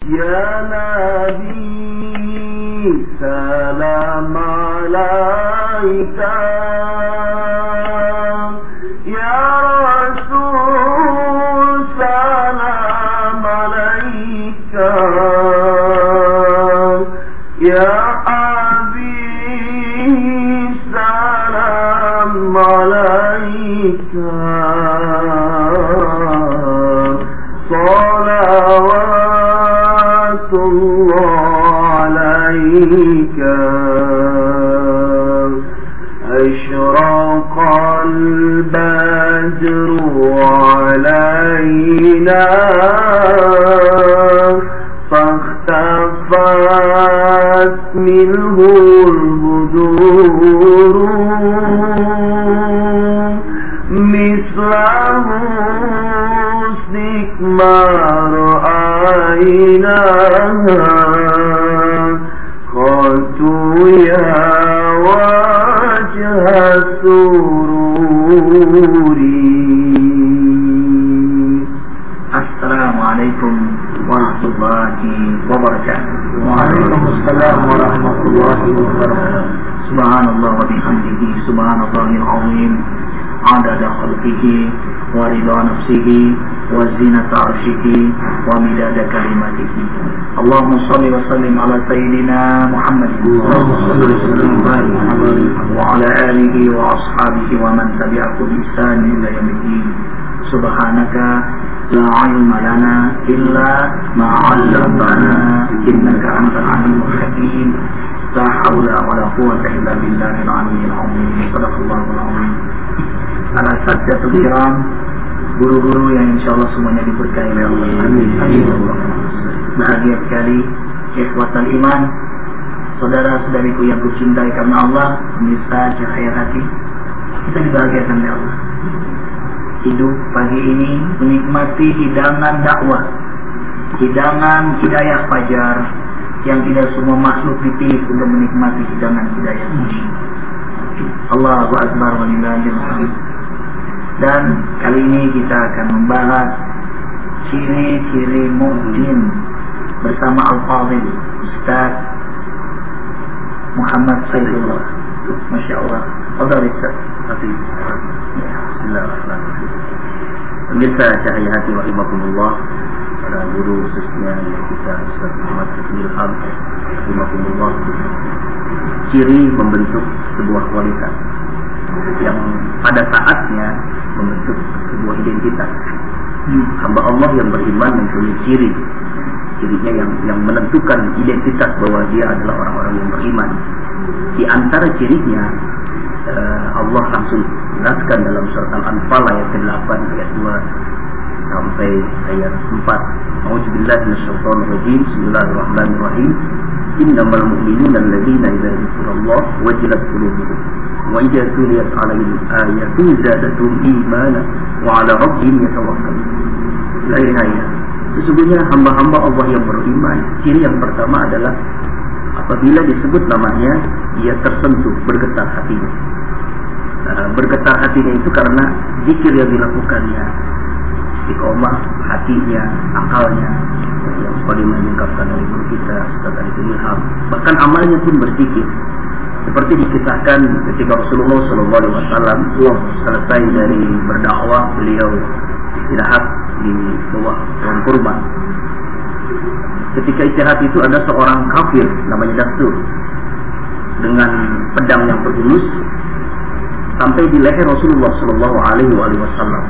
Ya Nabi salam alaika, Ya Rasul salam alaika, Ya Habib salam alaika, salawatullah alaika, ashraqal badru alaina, فاختفت منه البدور مثل حسنك ما رأيناها قلت يا وجه سروري. Assalamualaikum warahmatullahi wabarakatuh. Waalaikumsalam warahmatullahi wabarakatuh. Subhanallah wa bihamdihi, subhanallahil azim, adada khalqihi wa ridha nafsihi wa zinata arshihi wa midada kalimatihi. Allahumma shalli wa sallim ala sayyidina Muhammad wa ala alihi wa ashabihi wa man tabi'ahu bi ihsan ila yaumil. Subhanaka la ilma lana illa ma 'allamtana innaka antal alimul hakim. La haula wala quwwata illa billahil aliyyil azim. Shadaqallahul azim. Ala sajdatul kiram, guru-guru yang insyaallah semuanya diberkahi oleh Allah. Amin. Bahagia sekali ikhwatal iman, saudara-saudariku yang kucintai karena Allah, pemirsa Cahaya Hati. Kita dibahagiakan oleh Allah. Hidup pagi ini menikmati hidangan dakwah, hidangan hidayah fajar yang tidak semua makhluk dipilih untuk menikmati hidangan hidayah ini. Allahu Akbar walillahil hamd. Dan kali ini kita akan membahas ciri-ciri mukmin bersama Al-Fadhil Ustaz Muhammad Saifullah. Masya Allah. Fadhil Ustaz. Bismillahirrahmanirrahim. Pemirsa Cahaya Hati rahimakumullah, para guru khususnya yang kita Ustaz Muhammad Saifullah rahimakumullah, ciri membentuk sebuah kualitas yang pada saatnya membentuk sebuah identitas. Hamba Allah yang beriman mempunyai cirinya yang menentukan identitas bahwa dia adalah orang-orang yang beriman. Di antara cirinya Allah langsung jelaskan dalam surat Al-Anfal ayat ke-8 ayat 2 sampai ayat 4. A'udzubillahi minasyaitonir rajim. Bismillahirrahmanirrahim. Innamal mu'minuna alladzina idza dzukirallahu wajilat qulubuhum wa idza tuliyat 'alaihim ayatun zadatuhum imanan wa 'ala rabbihim yatawakkalun. La ilaha illallah. Sesungguhnya hamba-hamba Allah yang beriman, ciri yang pertama adalah apabila disebut namanya, ia tersentuh, bergetar hatinya. Bergetar hatinya itu karena zikir yang dilakukannya, istiqomah hatinya, akalnya, yang sebagaimana diungkapkan oleh guru kita Ustaz Arifin Ilham. Bahkan amalnya pun berzikir. Seperti dikisahkan ketika Rasulullah SAW selesai dari berdakwah, beliau istirahat di bawah pohon kurma. Ketika istirahat itu ada seorang kafir namanya Dastur dengan pedang yang berhunus sampai di leher Rasulullah SAW.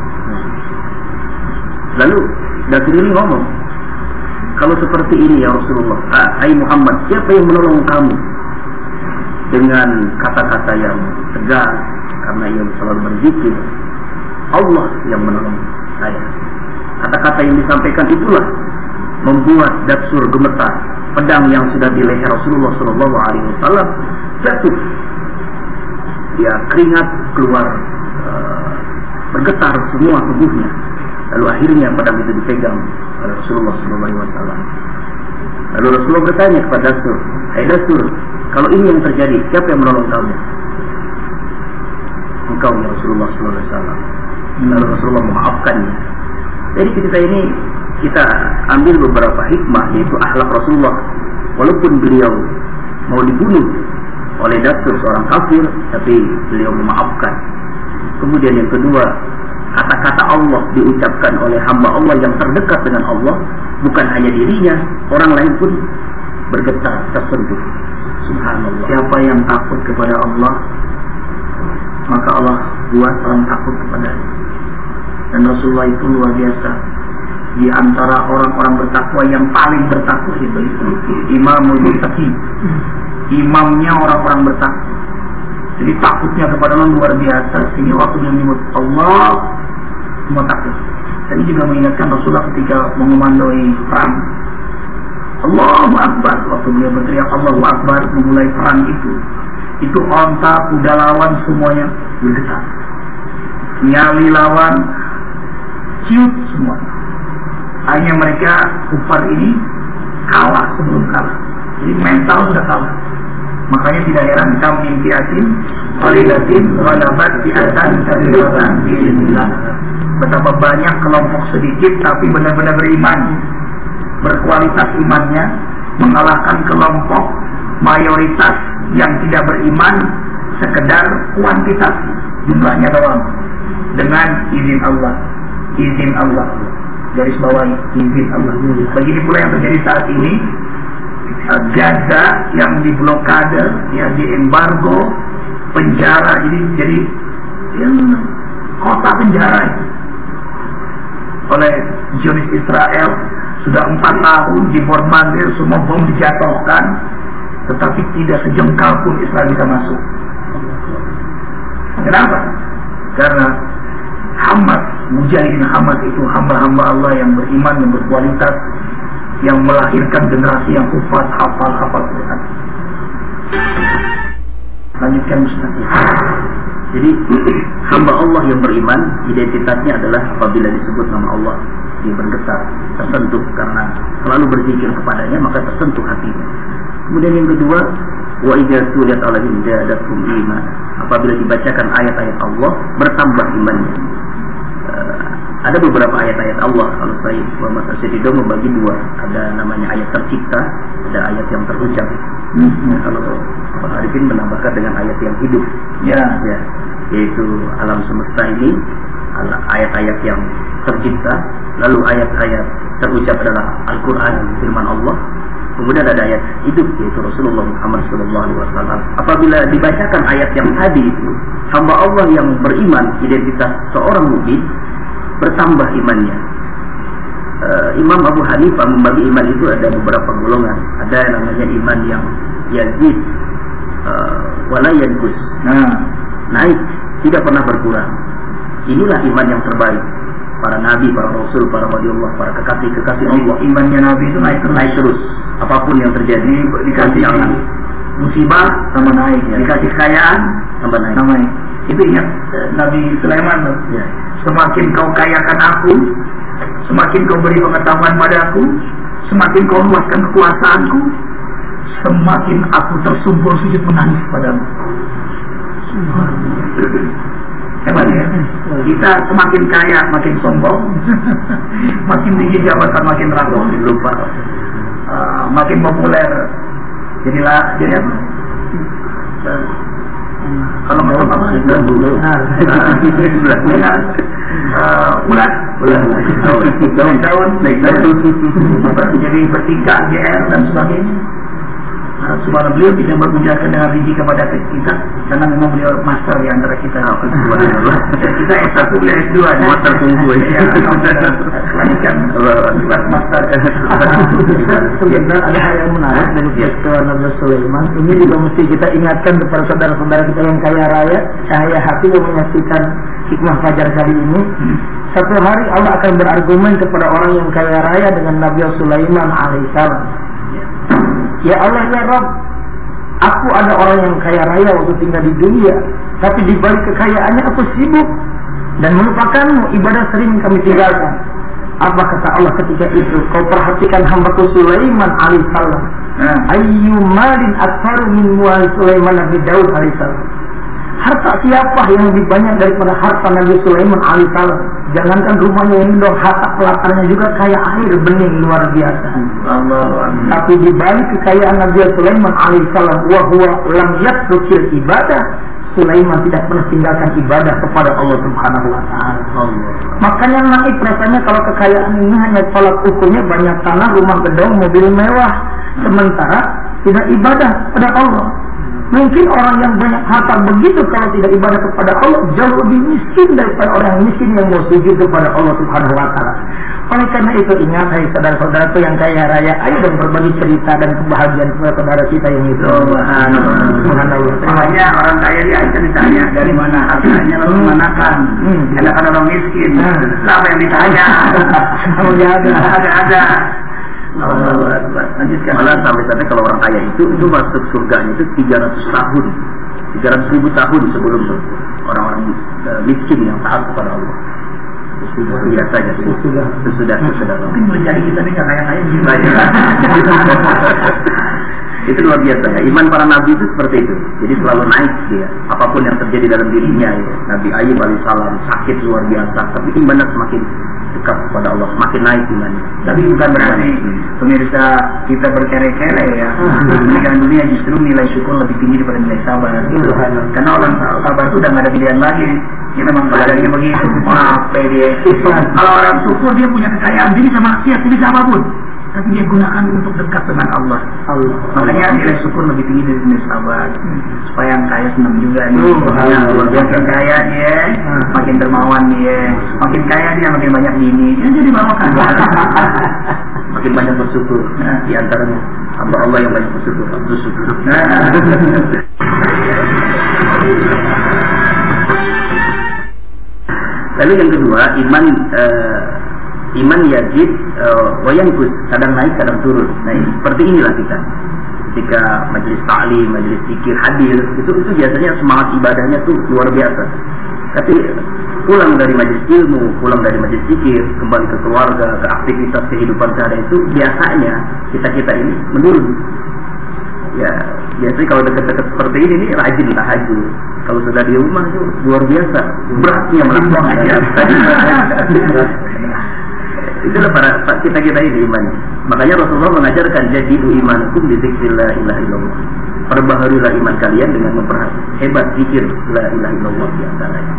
Lalu Dastur ini ngomong, kalau seperti ini ya Rasulullah, hai Muhammad, siapa yang menolong kamu? Dengan kata-kata yang tegas, karena ia selalu berzikir, Allah yang menolong saya. Kata-kata yang disampaikan itulah membuat Dastur gemetar. Pedang yang sudah di leher Rasulullah SAW jatuh. Dia keringat keluar, bergetar semua tubuhnya. Lalu akhirnya pedang itu dipegang oleh Rasulullah SAW. Lalu Rasulullah bertanya kepada Dastur, hai Dastur, kalau ini yang terjadi, siapa yang menolong kamu? Engkau ya Rasulullah SAW. Lalu Rasulullah memaafkannya. Jadi cerita ini kita ambil beberapa hikmah, yaitu akhlak Rasulullah. Walaupun beliau mau dibunuh oleh Dastur seorang kafir, tapi beliau memaafkan. Kemudian yang kedua, kata-kata Allah diucapkan oleh hamba Allah yang terdekat dengan Allah, bukan hanya dirinya, orang lain pun bergetar, tersentuh. Subhanallah. Siapa yang takut kepada Allah, maka Allah buat orang takut kepadanya. Dan Rasulullah itu luar biasa. Di antara orang-orang bertakwa yang paling bertakwa itu Imamul Muttaqin. Imamnya orang-orang bertakwa. Jadi takutnya kepada Allah luar biasa. Sehingga waktu dia menyebut Allah, semua takut. Tadi juga mengingatkan Rasulullah ketika mengomandoi perang. Allahu Akbar. Waktu dia berteriak Allahu Akbar memulai perang itu onta, kuda lawan semuanya bergetar. Nyali lawan ciut semua. Hanya mereka kufar ini kalah sebelum kalah. Jadi mental sudah kalah. Makanya tidak heran kam min fi'atin qalilatin ghalabat fi'atan katsiratan bi'idznillah. Betapa banyak kelompok sedikit tapi benar-benar beriman, berkualitas imannya, mengalahkan kelompok mayoritas yang tidak beriman sekedar kuantitas jumlahnya doang, dengan izin Allah. Izin Allah, garis bawahi izin Allah. Begini pula yang terjadi saat ini. Gaza yang diblokade, ya diembargo, penjara, jadi kota penjara oleh Zionis Israel. Sudah 4 tahun dibombardir, semua bom dijatuhkan, tetapi tidak sejengkal pun Israel bisa masuk. Kenapa? Karena Hamas, mujahidin Hamas itu hamba-hamba Allah yang beriman, yang berkualitas, yang melahirkan generasi yang kuat, hafal Quran. Lanjutkan Ustaz. Jadi hamba Allah yang beriman, identitasnya adalah apabila disebut nama Allah dia bergetar, tersentuh karena selalu berzikir kepadanya, maka tersentuh hatinya. Kemudian yang kedua, wa idza tuliyat alaihim zadatum iman. Apabila dibacakan ayat-ayat Allah, bertambah imannya. Ada beberapa ayat-ayat Allah. Kalau saya Muhammad Asyadido membagi 2. Ada namanya ayat tercipta, ada ayat yang terucap. Kalau Pak Arifin menambahkan dengan ayat yang hidup, ya, yaitu alam semesta ini ayat-ayat yang tercipta. Lalu ayat-ayat terucap adalah Al-Quran, firman Allah. Kemudian ada ayat hidup, yaitu Rasulullah Muhammad SAW. Apabila dibacakan ayat yang tadi itu, hamba Allah yang beriman, identitas seorang mukmin, bertambah imannya. Imam Abu Hanifah membagi iman itu ada beberapa golongan. Ada yang namanya iman yang yazid, wala yanqus, naik, tidak pernah berkurang. Inilah iman yang terbaik. Para nabi, para rasul, para waliullah, para kekasih Allah, imannya nabi itu naik terus. Apapun yang terjadi, dikasih musibah tambah naik, dikasih kekayaan tambah naik. Itu ingat Nabi Sulaiman, ya. Semakin kau kayakan aku, semakin kau beri pengetahuan padaku, semakin kau luaskan kekuasaanku, semakin aku tersungkur sujud menangis padamu. Hebat ya? Kita semakin kaya makin sombong, makin tinggi jabatan makin rapuh, lupa, makin populer jadi apa? Kalau mau apa? Daun, jadi bertingkah GR dan sebagainya. Subhanallah, beliau tidak berbicara dengan rinci kepada kita karena memang beliau master di antara kita. Kita S1, beliau S2. Master tunggu ya. Lanjutkan master. Sebenarnya ada hal yang menarik dari peristiwa Nabi Sulaiman. Ini juga mesti kita ingatkan kepada saudara-saudara kita yang kaya raya, cahaya hati yang menyaksikan hikmah fajar kali ini. Satu hari Allah akan berargumen kepada orang yang kaya raya dengan Nabi Sulaiman alaihissalam. Ya Allah ya Rabb, aku ada orang yang kaya raya waktu tinggal di dunia, tapi di balik kekayaannya aku sibuk dan melupakanmu, ibadah sering kami tinggalkan. Apa kata Allah ketika itu? Kau perhatikan hambaku Sulaiman alaihissalam. Ayyu malin aktsaru min mual Sulaiman Nabi Daud alaihissalam. Harta siapa yang lebih banyak daripada harta Nabi Sulaiman alaihissalam? Jangankan rumahnya ini dong, harta pelatarnya juga kayak air bening luar biasa. Tapi di balik kekayaan Nabi Sulaiman alaihissalam, wa huwa lam yatrukil ibadah, Sulaiman tidak pernah tinggalkan ibadah kepada Allah Subhanahu wa taala. Makanya naik rasanya kalau kekayaan ini hanya tolak ukurnya banyak tanah, rumah gedung, mobil mewah, sementara tidak ibadah kepada Allah. Mungkin orang yang banyak harta begitu kalau tidak ibadah kepada Allah jauh lebih miskin daripada orang miskin yang mau sujud kepada Allah Subhanahu wa taala. Oleh karena itu ingat, hai saudara-saudaraku yang kaya raya, ayo dong berbagi cerita dan kebahagiaan kepada saudara kita yang itu. Subhanallah. Makanya orang kaya di Aisyah ditanya dari mana hartanya lalu manakan. Ada orang miskin. Siapa yang ditanya? Ada. Malah sampai kalau orang kaya itu masuk surganya itu 300 tahun, 300.000 tahun sebelum orang-orang miskin yang taat kepada Allah. Biasanya itu sudah. Mungkin menjadi kita ini kaya-kaya itu luar biasa ya. Iman para nabi itu seperti itu. Jadi selalu naik dia. Apapun yang terjadi dalam dirinya ya. Nabi Ayub alaihissalam sakit luar biasa, tapi imannya semakin dekat kepada Allah, semakin naik imannya. Tapi bukan berarti pemirsa kita berkere-kere ya. Meninggal dunia justru nilai syukur lebih tinggi daripada nilai sabar. Karena orang sabar itu udah nggak ada pilihan lagi. Dia memang badannya begitu, maafin dia. Kalau orang syukur dia punya kekayaan, dia bisa maksiat, dia bisa apapun. Tapi dia gunakan untuk dekat dengan Allah. Makanya nilai syukur lebih tinggi dari nilai sabar. Supaya yang kaya senang juga nih. Makin kaya dia, makin dermawan dia. Makin kaya dia, makin banyak bini. Ya jadi bawakan. Makin banyak bersyukur. Di antaranya hamba Allah yang banyak bersyukur. Lalu yang kedua, iman yajid wayangkus, kadang naik kadang turun. Nah seperti inilah kita ketika majelis ta'lim, majelis zikir hadir, itu biasanya semangat ibadahnya tuh luar biasa. Tapi pulang dari majelis ilmu, pulang dari majelis zikir, kembali ke keluarga, ke aktivitas kehidupan sehari itu biasanya kita ini menurun. Ya biasanya kalau dekat-dekat seperti ini nih rajin tahajud. Kalau sudah di rumah itu luar biasa beratnya melakukan aja. Itulah para kita ini iman. Makanya Rasulullah mengajarkan jadidu imanukum bi dzikrillah ilaha illallah. Perbaharulah iman kalian dengan memperhebat zikir la ilaha illallah di antaranya.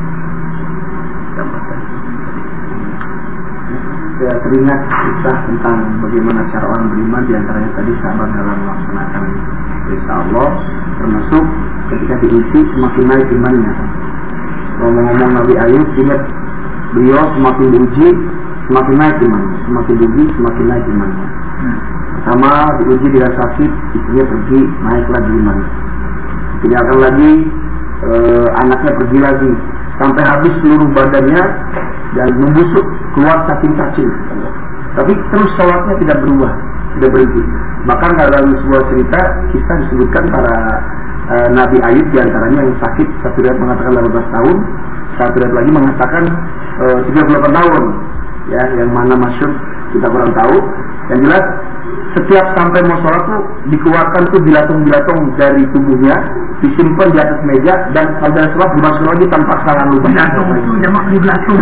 Saya teringat kisah tentang bagaimana cara orang beriman, di antaranya tadi sabar dalam melaksanakan perintah Allah, termasuk ketika diuji semakin naik imannya. Ngomong-ngomong Nabi Ayub, ingat beliau semakin diuji semakin naik imannya, semakin diuji semakin naik imannya. Pertama diuji dengan sakit, istrinya pergi, naik lagi imannya. Tinggalkan lagi, anaknya pergi lagi, sampai habis seluruh badannya dan membusuk keluar cacing-cacing. Tapi terus sholatnya tidak berubah, tidak berhenti. Bahkan dalam sebuah cerita kisah disebutkan para Nabi Ayub diantaranya yang sakit, satu riwayat mengatakan 18 tahun, satu riwayat lagi mengatakan 38 tahun. Ya, yang mana masyhur kita kurang tahu. Yang jelas setiap sampai mau sholat tuh dikeluarkan tuh bilatung-bilatung dari tubuhnya, disimpan di atas meja, dan kalau dari sholat dimasukkan lagi tanpa kesalahan lubang. Bilatung itu jamak di belatung.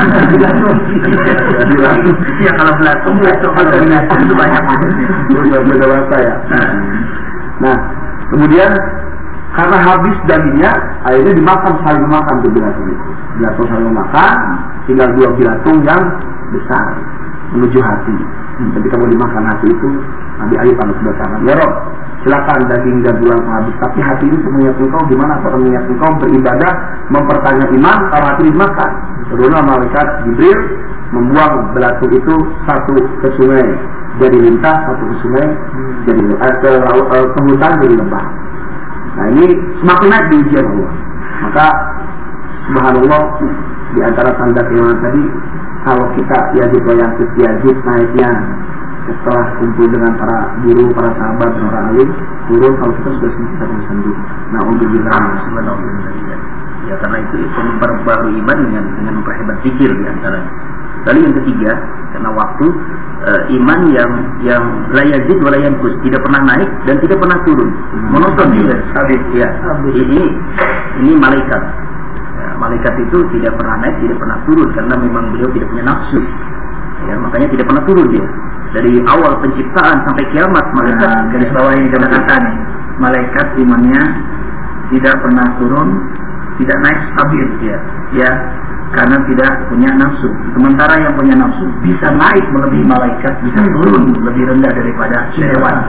Ya kalau belatung kalau bilatung itu banyak. Beda bahasa ya. Nah, kemudian karena habis dagingnya, akhirnya dimakan, saling memakan tuh bilatung itu. Bilatung saling memakan, tinggal 2 bilatung yang besar menuju hati. Ketika mau dimakan hati itu, Nabi Ayub berkata, ya Rob, silakan daging dan tulang habis, tapi hati ini semuanya engkau gimana? Kalau niat engkau beribadah, mempertanyakan iman, kalau hati dimakan. Kedua malaikat Jibril membuang belatung itu satu ke sungai jadi lintah, satu ke sungai jadi ke hutan jadi lembah. Nah ini semakin naik di ujian Allah. Maka subhanallah, di antara tanda keimanan tadi, kalau kita yajib naiknya setelah kumpul dengan para guru, para sahabat, para alim, turun kalau kita sudah kita sendiri. Nah untuk kita ya karena itu memperbarui iman dengan memperhebat zikir di antaranya. Lalu yang ketiga, karena waktu, iman yang la yazid wa la yanqus, tidak pernah naik dan tidak pernah turun, monoton juga. Ya, ini malaikat. Ya, malaikat itu tidak pernah naik, tidak pernah turun karena memang beliau tidak punya nafsu. Ya, makanya tidak pernah turun dia. Dari awal penciptaan sampai kiamat malaikat. Garis bawah ini kata-kata nih, malaikat imannya tidak pernah turun, tidak naik, stabil dia. Ya, karena tidak punya nafsu. Sementara yang punya nafsu bisa naik melebihi malaikat, bisa turun lebih rendah daripada hewan.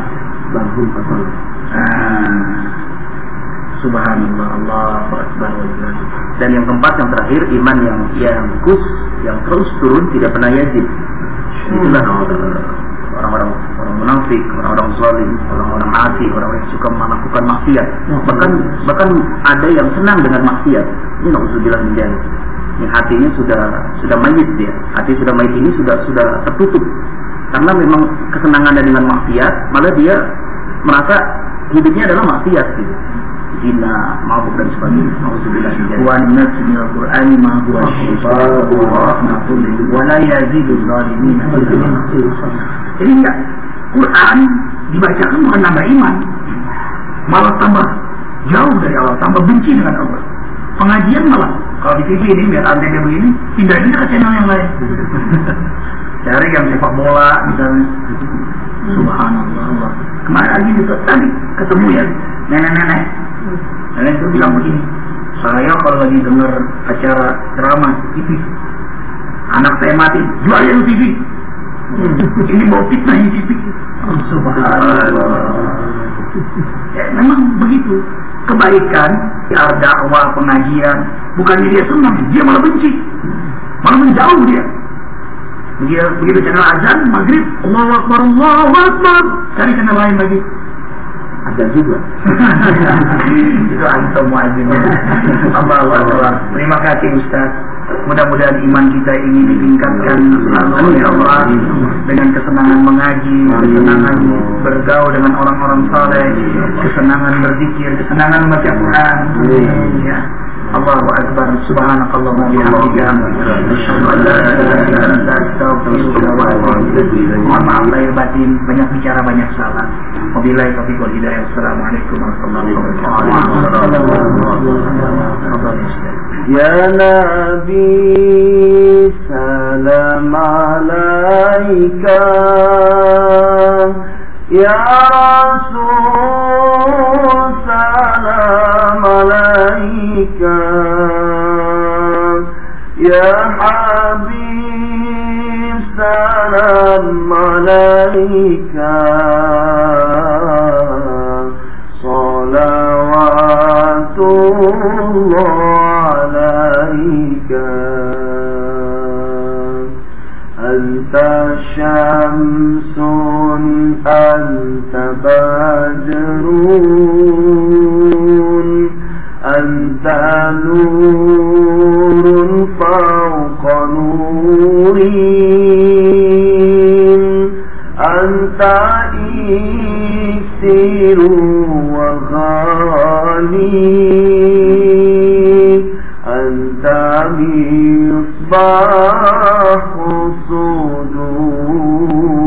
Subhanallah, Allahu Akbar. Dan yang keempat, yang terakhir, iman yang kus, yang terus turun, tidak pernah yazid. Itulah orang-orang munafik, orang-orang zalim, orang-orang asi, orang-orang yang suka melakukan maksiat. Bahkan ada yang senang dengan maksiat. Ini na'udzubillah min dzalik. Yang hatinya sudah mayit dia. Hati sudah mayit ini sudah tertutup. Karena memang kesenangannya dengan maksiat, malah dia merasa hidupnya adalah maksiat gitu. Zina, mabuk dan sebagainya. Na'udzubillah min dzalik. Wa nazzil al-Qur'ani ma huwa shifaa'un wa rahmatun wa la yazidu adh-dhalimin illa. Jadi enggak, Quran dibacakan bukan nambah iman, malah tambah jauh dari Allah, tambah benci dengan Allah. Pengajian malah, kalau di TV ini biar antena begini, pindahin ke channel yang lain. Cari yang sepak bola misalnya. Subhanallah, Allah. Kemarin lagi juga tadi ketemu ya nenek-nenek. Nenek itu bilang begini, saya kalau lagi dengar acara ceramah TV, anak saya mati, jual ya TV. Ini mau fitnah ini TV. Subhanallah. Ya, memang begitu. Kebaikan, dakwah, pengajian, bukannya dia senang, dia malah benci, malah menjauh dia. Dia begitu channel azan, maghrib, Allahu Akbar, Allahu Akbar, cari channel lain lagi. Ada juga. Itu antum muazzinnya. Allahu Akbar. Terima kasih Ustaz. Mudah-mudahan iman kita ini ditingkatkan selalu oleh Allah dengan kesenangan mengaji, kesenangan bergaul dengan orang-orang saleh, kesenangan berzikir, kesenangan membaca Quran. Ya. Allahu Akbar. Subhanakallahumma wa bihamdika, asyhadu an la ilaha illa anta, astaghfiruka wa atubu ilaik. Mohon maaf lahir batin, banyak bicara banyak salah. Wabillahi taufiq wal hidayah. Assalamualaikum warahmatullahi wabarakatuh. Ya Nabi salam alaika, Ya Rasul salam alaika, Ya Habib salam alaika, salawatullah alaika. Anta syamsun anta badrun, anta nurun fawqa nurin, anta iksiru wa ghali, anta misbahu sudur.